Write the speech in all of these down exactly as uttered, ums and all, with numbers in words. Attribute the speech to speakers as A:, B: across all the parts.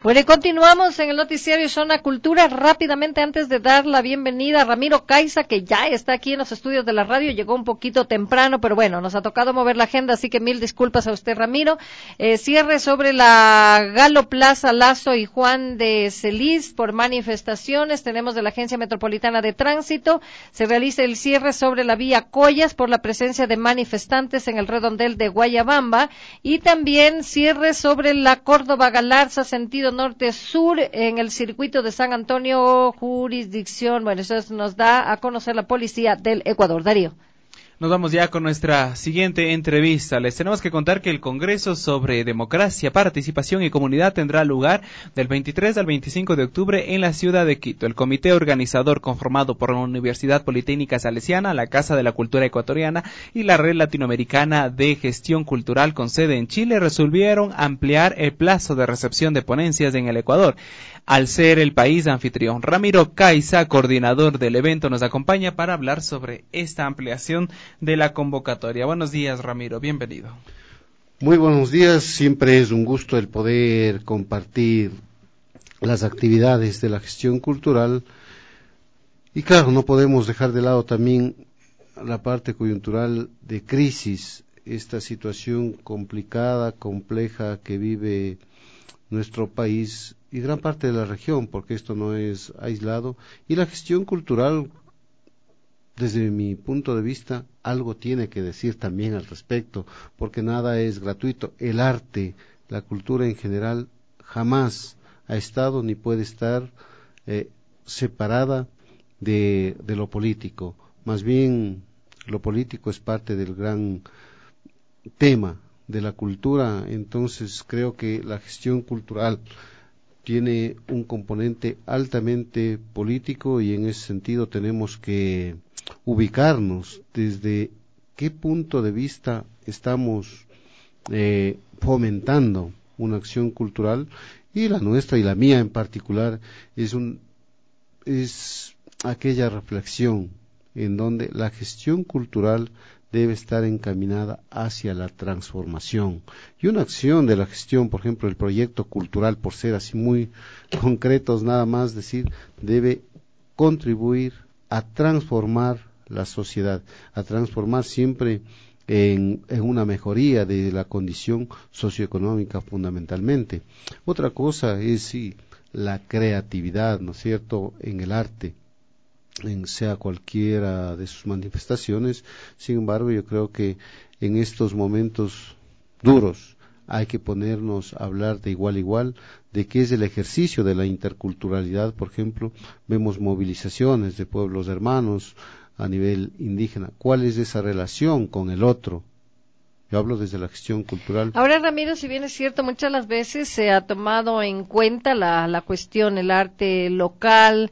A: Bueno, y continuamos en el noticiario Zona Cultura. Rápidamente, antes de dar la bienvenida a Ramiro Caiza, que ya está aquí en los estudios de la radio, llegó un poquito temprano, pero bueno, nos ha tocado mover la agenda, así que mil disculpas a usted, Ramiro. Eh, cierre sobre la Galo Plaza, Lazo y Juan de Celis por manifestaciones. Tenemos de la Agencia Metropolitana de Tránsito. Se realiza el cierre sobre la vía Collas por la presencia de manifestantes en el redondel de Guayabamba. Y también cierre sobre la Córdoba Galarza, sentido norte-sur, en el circuito de San Antonio, jurisdicción. Bueno, eso nos da a conocer la policía del Ecuador. Darío.
B: Nos vamos ya con nuestra siguiente entrevista. Les tenemos que contar que el Congreso sobre Democracia, Participación y Comunidad tendrá lugar del veintitrés al veinticinco de octubre en la ciudad de Quito. El comité organizador, conformado por la Universidad Politécnica Salesiana, la Casa de la Cultura Ecuatoriana y la Red Latinoamericana de Gestión Cultural con sede en Chile, resolvieron ampliar el plazo de recepción de ponencias en el Ecuador, al ser el país anfitrión. Ramiro Caiza, coordinador del evento, nos acompaña para hablar sobre esta ampliación de la convocatoria. Buenos días, Ramiro, bienvenido.
C: Muy buenos días, siempre es un gusto el poder compartir las actividades de la gestión cultural y claro, no podemos dejar de lado también la parte coyuntural de crisis, esta situación complicada, compleja que vive nuestro país y gran parte de la región, porque esto no es aislado, y la gestión cultural, desde mi punto de vista, algo tiene que decir también al respecto, porque nada es gratuito. El arte, la cultura en general, jamás ha estado ni puede estar eh, separada de, de lo político. Más bien, lo político es parte del gran tema de la cultura. Entonces creo que la gestión cultural tiene un componente altamente político y en ese sentido tenemos que ubicarnos desde qué punto de vista estamos eh, fomentando una acción cultural, y la nuestra y la mía en particular es un es aquella reflexión en donde la gestión cultural debe estar encaminada hacia la transformación. Y una acción de la gestión, por ejemplo, el proyecto cultural, por ser así muy concretos, nada más decir, debe contribuir a transformar la sociedad, a transformar siempre en, en una mejoría de la condición socioeconómica fundamentalmente. Otra cosa es sí, la creatividad, ¿no es cierto?, en el arte, en sea cualquiera de sus manifestaciones. Sin embargo, yo creo que en estos momentos duros hay que ponernos a hablar de igual a igual de qué es el ejercicio de la interculturalidad. Por ejemplo, vemos movilizaciones de pueblos hermanos a nivel indígena. ¿Cuál es esa relación con el otro? Yo hablo desde la gestión cultural.
A: Ahora, Ramiro, si bien es cierto, muchas las veces se ha tomado en cuenta la, la cuestión, el arte local,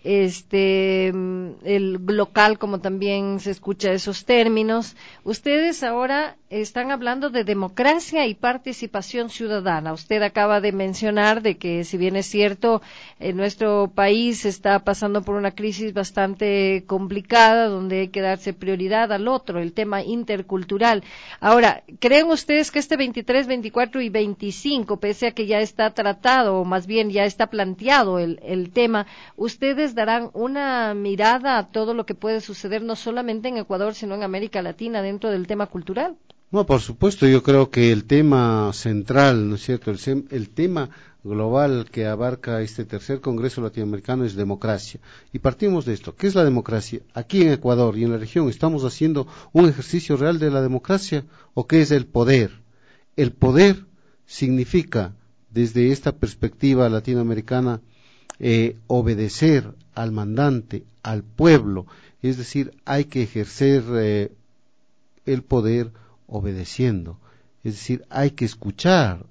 A: este, el local, como también se escucha esos términos. Ustedes ahora están hablando de democracia y participación ciudadana. Usted acaba de mencionar de que, si bien es cierto, en nuestro país está pasando por una crisis bastante complicada, donde hay que darse prioridad al otro, el tema intercultural. Ahora, ¿creen ustedes que este veintitrés, veinticuatro y veinticinco, pese a que ya está tratado, o más bien ya está planteado el, el tema, ustedes darán una mirada a todo lo que puede suceder no solamente en Ecuador, sino en América Latina dentro del tema cultural?
C: No, por supuesto, yo creo que el tema central, ¿no es cierto?, el, sem- el tema global que abarca este tercer Congreso Latinoamericano es democracia. Y partimos de esto. ¿Qué es la democracia? Aquí en Ecuador y en la región, ¿estamos haciendo un ejercicio real de la democracia? ¿O qué es el poder? El poder significa, desde esta perspectiva latinoamericana, eh, obedecer al mandante, al pueblo. Es decir, hay que ejercer eh, el poder obedeciendo, es decir, hay que escuchar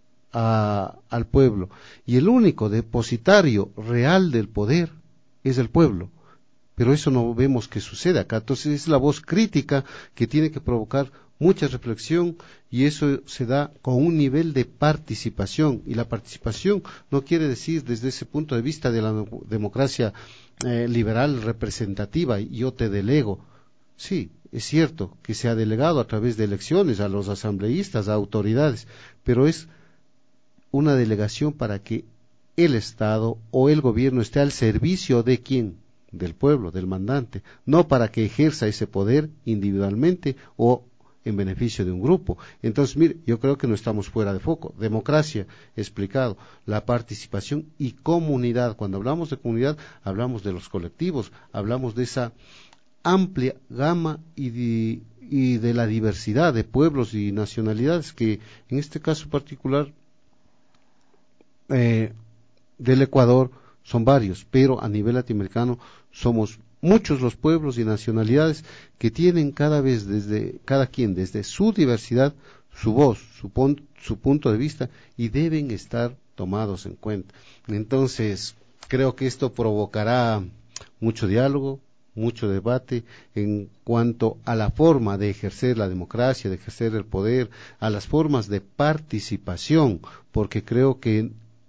C: a, al pueblo, y el único depositario real del poder es el pueblo, pero eso no vemos que sucede acá. Entonces es la voz crítica que tiene que provocar mucha reflexión, y eso se da con un nivel de participación, y la participación no quiere decir desde ese punto de vista de la democracia eh, liberal representativa, yo te delego. Sí, es cierto que se ha delegado a través de elecciones a los asambleístas, a autoridades, pero es una delegación para que el Estado o el gobierno esté al servicio de quién, del pueblo, del mandante, no para que ejerza ese poder individualmente o en beneficio de un grupo. Entonces, mire, yo creo que no estamos fuera de foco. Democracia, explicado, la participación y comunidad. Cuando hablamos de comunidad, hablamos de los colectivos, hablamos de esa amplia gama y de, y de la diversidad de pueblos y nacionalidades que en este caso particular eh, del Ecuador son varios, pero a nivel latinoamericano somos muchos los pueblos y nacionalidades que tienen cada vez desde cada quien desde su diversidad su voz, su, pon, su punto de vista y deben estar tomados en cuenta. Entonces, creo que esto provocará mucho diálogo, mucho debate en cuanto a la forma de ejercer la democracia, de ejercer el poder, a las formas de participación, porque creo que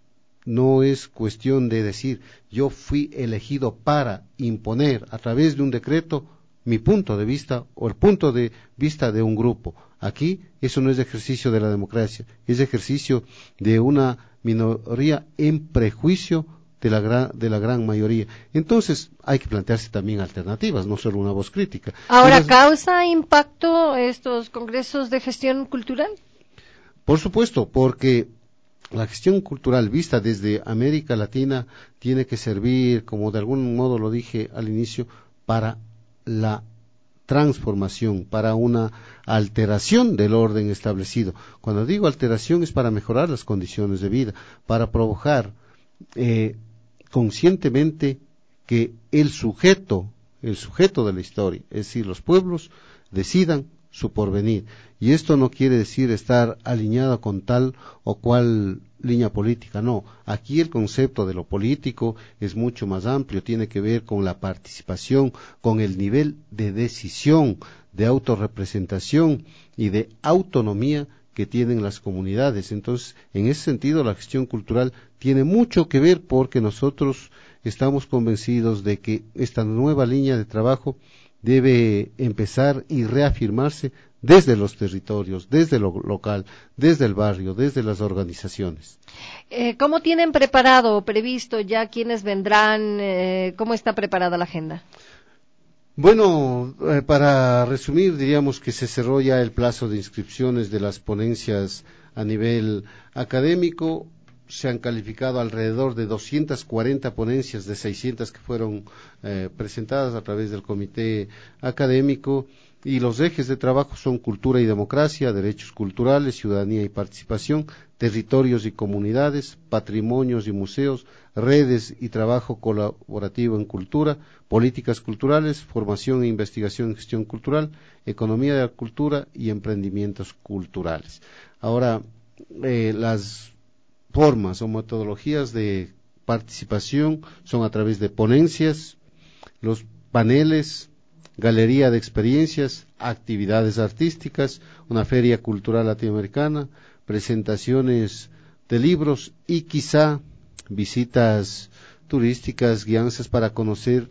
C: no es cuestión de decir yo fui elegido para imponer a través de un decreto mi punto de vista o el punto de vista de un grupo. Aquí eso no es ejercicio de la democracia, es ejercicio de una minoría en prejuicio de la gran, de la gran mayoría. Entonces hay que plantearse también alternativas, no solo una voz crítica.
A: Ahora,
C: Entonces,
A: ¿causa impacto estos congresos de gestión cultural?
C: Por supuesto, porque la gestión cultural vista desde América Latina tiene que servir, como de algún modo lo dije al inicio, para la transformación, para una alteración del orden establecido. Cuando digo alteración es para mejorar las condiciones de vida, para provocar eh, conscientemente que el sujeto, el sujeto de la historia, es decir, los pueblos, decidan su porvenir. Y esto no quiere decir estar alineado con tal o cual línea política, no. Aquí el concepto de lo político es mucho más amplio, tiene que ver con la participación, con el nivel de decisión, de autorrepresentación y de autonomía que tienen las comunidades. Entonces, en ese sentido, la gestión cultural tiene mucho que ver porque nosotros estamos convencidos de que esta nueva línea de trabajo debe empezar y reafirmarse desde los territorios, desde lo local, desde el barrio, desde las organizaciones.
A: Eh, ¿Cómo tienen preparado o previsto ya quiénes vendrán? Eh, ¿Cómo está preparada la agenda?
C: Bueno, eh, para resumir, diríamos que se cerró ya el plazo de inscripciones de las ponencias a nivel académico. Se han calificado alrededor de doscientas cuarenta ponencias de seiscientas que fueron eh, presentadas a través del comité académico, y los ejes de trabajo son cultura y democracia, derechos culturales, ciudadanía y participación, territorios y comunidades, patrimonios y museos, redes y trabajo colaborativo en cultura, políticas culturales, formación e investigación en gestión cultural, economía de la cultura y emprendimientos culturales. Ahora, eh, las formas o metodologías de participación son a través de ponencias, los paneles, galería de experiencias, actividades artísticas, una feria cultural latinoamericana, presentaciones de libros y quizá visitas turísticas, guianzas para conocer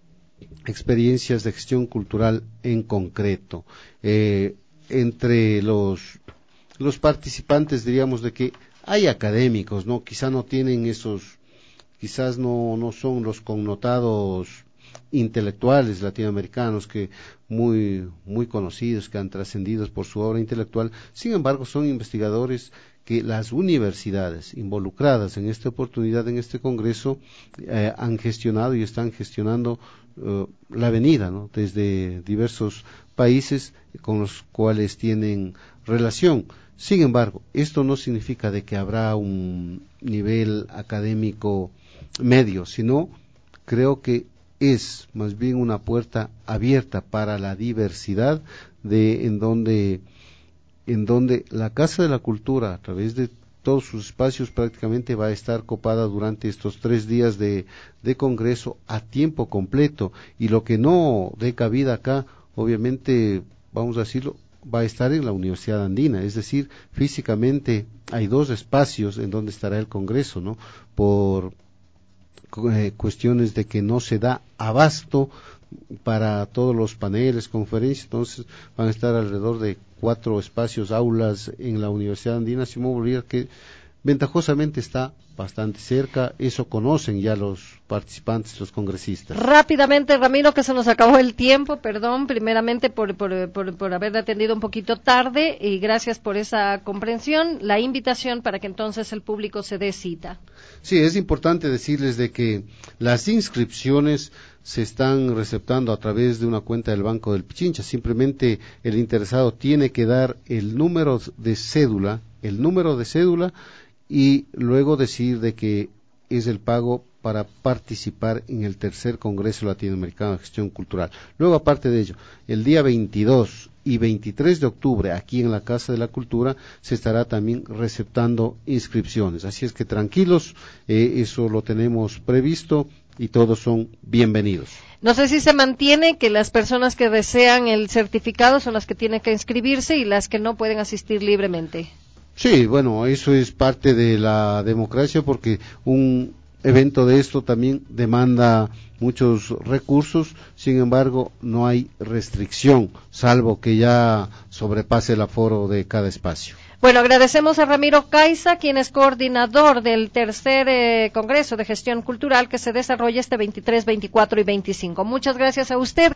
C: experiencias de gestión cultural en concreto. Eh, entre los, los participantes diríamos de que hay académicos, ¿no? Quizá no tienen esos, quizás no, no son los connotados intelectuales latinoamericanos que muy, muy conocidos, que han trascendido por su obra intelectual. Sin embargo, son investigadores que las universidades involucradas en esta oportunidad, en este congreso, eh, han gestionado y están gestionando uh, la venida, ¿no? Desde diversos países con los cuales tienen relación. Sin embargo, esto no significa de que habrá un nivel académico medio, sino creo que es más bien una puerta abierta para la diversidad de en donde en donde la Casa de la Cultura, a través de todos sus espacios, prácticamente va a estar copada durante estos tres días de, de congreso a tiempo completo, y lo que no dé cabida acá, obviamente, vamos a decirlo, va a estar en la Universidad Andina, es decir, físicamente hay dos espacios en donde estará el congreso, ¿no? Por eh, cuestiones de que no se da abasto para todos los paneles, conferencias, entonces van a estar alrededor de cuatro espacios, aulas en la Universidad Andina Simón Bolívar, que ventajosamente está bastante cerca, eso conocen ya los participantes, los congresistas.
A: Rápidamente, Ramiro, que se nos acabó el tiempo, perdón, primeramente por, por, por, por haber atendido un poquito tarde y gracias por esa comprensión, la invitación para que entonces el público se dé cita.
C: Sí, es importante decirles de que las inscripciones se están receptando a través de una cuenta del Banco del Pichincha, simplemente el interesado tiene que dar el número de cédula, el número de cédula y luego decir de que es el pago para participar en el tercer Congreso Latinoamericano de Gestión Cultural. Luego, aparte de ello, el día veintidós y veintitrés de octubre, aquí en la Casa de la Cultura, se estará también receptando inscripciones. Así es que tranquilos, eh, eso lo tenemos previsto y todos son bienvenidos.
A: No sé si se mantiene que las personas que desean el certificado son las que tienen que inscribirse y las que no pueden asistir libremente.
C: Sí, bueno, eso es parte de la democracia porque un evento de esto también demanda muchos recursos, sin embargo no hay restricción, salvo que ya sobrepase el aforo de cada espacio.
A: Bueno, agradecemos a Ramiro Caiza, quien es coordinador del tercer eh, Congreso de Gestión Cultural que se desarrolla este veintitrés, veinticuatro y veinticinco. Muchas gracias a usted.